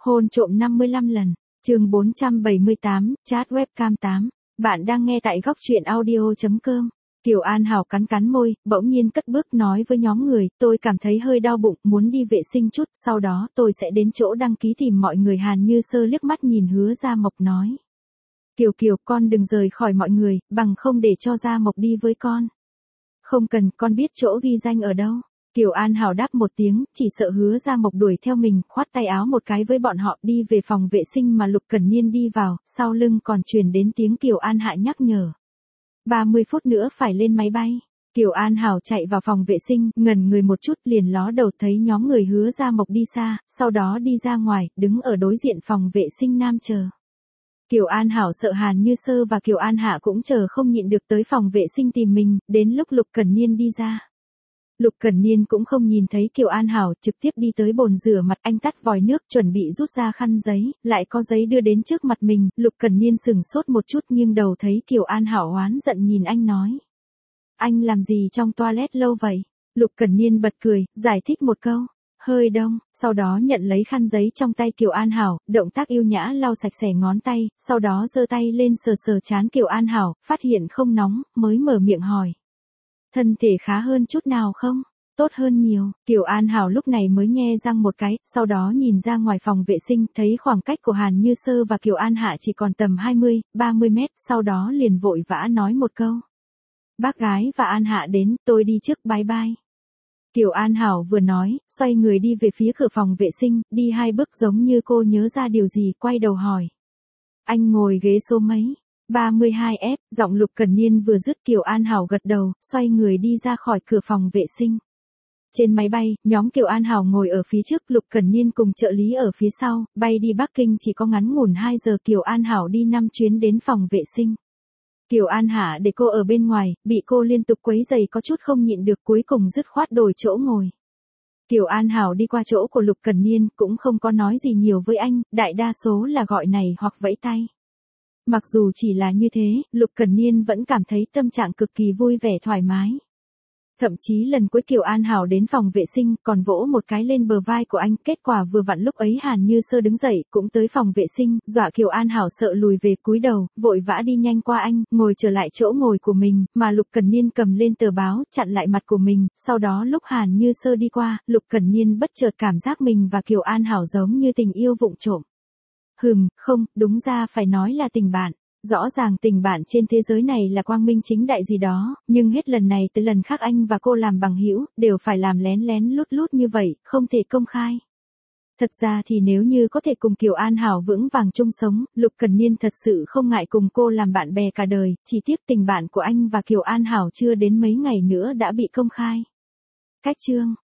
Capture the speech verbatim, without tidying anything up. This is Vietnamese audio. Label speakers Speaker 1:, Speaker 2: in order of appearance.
Speaker 1: Hôn trộm năm mươi lăm lần, chương bốn trăm bảy mươi tám, chat webcam tám. Bạn đang nghe tại góc truyện audio chấm com. Kiều An Hảo cắn cắn môi, bỗng nhiên cất bước nói với nhóm người, tôi cảm thấy hơi đau bụng, muốn đi vệ sinh chút, sau đó tôi sẽ đến chỗ đăng ký tìm mọi người. Hàn Như Sơ liếc mắt nhìn Hứa Gia Mộc nói. Kiều Kiều, con đừng rời khỏi mọi người, bằng không để cho Gia Mộc đi với con. Không cần, con biết chỗ ghi danh ở đâu. Kiều An Hảo đáp một tiếng, chỉ sợ Hứa Gia Mộc đuổi theo mình, khoát tay áo một cái với bọn họ đi về phòng vệ sinh mà Lục Cẩn Niên đi vào, sau lưng còn truyền đến tiếng Kiều An Hạ nhắc nhở. ba mươi phút nữa phải lên máy bay. Kiều An Hảo chạy vào phòng vệ sinh, ngẩn người một chút liền ló đầu thấy nhóm người Hứa Gia Mộc đi xa, sau đó đi ra ngoài, đứng ở đối diện phòng vệ sinh nam chờ. Kiều An Hảo sợ Hàn Như Sơ và Kiều An Hạ cũng chờ không nhịn được tới phòng vệ sinh tìm mình, đến lúc Lục Cẩn Niên đi ra. Lục Cẩn Niên cũng không nhìn thấy Kiều An Hảo, trực tiếp đi tới bồn rửa mặt, anh tắt vòi nước chuẩn bị rút ra khăn giấy, lại có giấy đưa đến trước mặt mình. Lục Cẩn Niên sừng sốt một chút nhưng đầu thấy Kiều An Hảo oán giận nhìn anh nói. Anh làm gì trong toilet lâu vậy? Lục Cẩn Niên bật cười, giải thích một câu. Hơi đông, sau đó nhận lấy khăn giấy trong tay Kiều An Hảo, động tác yêu nhã lau sạch sẽ ngón tay, sau đó giơ tay lên sờ sờ trán Kiều An Hảo, phát hiện không nóng, mới mở miệng hỏi. Thân thể khá hơn chút nào không? Tốt hơn nhiều. Kiều An Hảo lúc này mới nhe răng một cái, sau đó nhìn ra ngoài phòng vệ sinh, thấy khoảng cách của Hàn Như Sơ và Kiều An Hạ chỉ còn tầm hai mươi, ba mươi mét, sau đó liền vội vã nói một câu. Bác gái và An Hạ đến, tôi đi trước, bye bye. Kiều An Hảo vừa nói, xoay người đi về phía cửa phòng vệ sinh, đi hai bước giống như cô nhớ ra điều gì, quay đầu hỏi. Anh ngồi ghế số mấy? ba mươi hai F, giọng Lục Cẩn Niên vừa dứt Kiều An Hảo gật đầu, xoay người đi ra khỏi cửa phòng vệ sinh. Trên máy bay, nhóm Kiều An Hảo ngồi ở phía trước, Lục Cẩn Niên cùng trợ lý ở phía sau, bay đi Bắc Kinh chỉ có ngắn ngủn hai giờ, Kiều An Hảo đi năm chuyến đến phòng vệ sinh. Kiều An Hạ để cô ở bên ngoài, bị cô liên tục quấy rầy có chút không nhịn được, cuối cùng dứt khoát đổi chỗ ngồi. Kiều An Hảo đi qua chỗ của Lục Cẩn Niên, cũng không có nói gì nhiều với anh, đại đa số là gọi này hoặc vẫy tay. Mặc dù chỉ là như thế, Lục Cẩn Niên vẫn cảm thấy tâm trạng cực kỳ vui vẻ thoải mái. Thậm chí lần cuối Kiều An Hảo đến phòng vệ sinh, còn vỗ một cái lên bờ vai của anh, kết quả vừa vặn lúc ấy Hàn Như Sơ đứng dậy, cũng tới phòng vệ sinh, dọa Kiều An Hảo sợ lùi về cúi đầu, vội vã đi nhanh qua anh, ngồi trở lại chỗ ngồi của mình, mà Lục Cẩn Niên cầm lên tờ báo, chặn lại mặt của mình, sau đó lúc Hàn Như Sơ đi qua, Lục Cẩn Niên bất chợt cảm giác mình và Kiều An Hảo giống như tình yêu vụng trộm. Hừm, không, đúng ra phải nói là tình bạn. Rõ ràng tình bạn trên thế giới này là quang minh chính đại gì đó, nhưng hết lần này tới lần khác anh và cô làm bằng hữu, đều phải làm lén lén lút lút như vậy, không thể công khai. Thật ra thì nếu như có thể cùng Kiều An Hảo vững vàng chung sống, Lục Cẩn Niên thật sự không ngại cùng cô làm bạn bè cả đời, chỉ tiếc tình bạn của anh và Kiều An Hảo chưa đến mấy ngày nữa đã bị công khai. Cách chương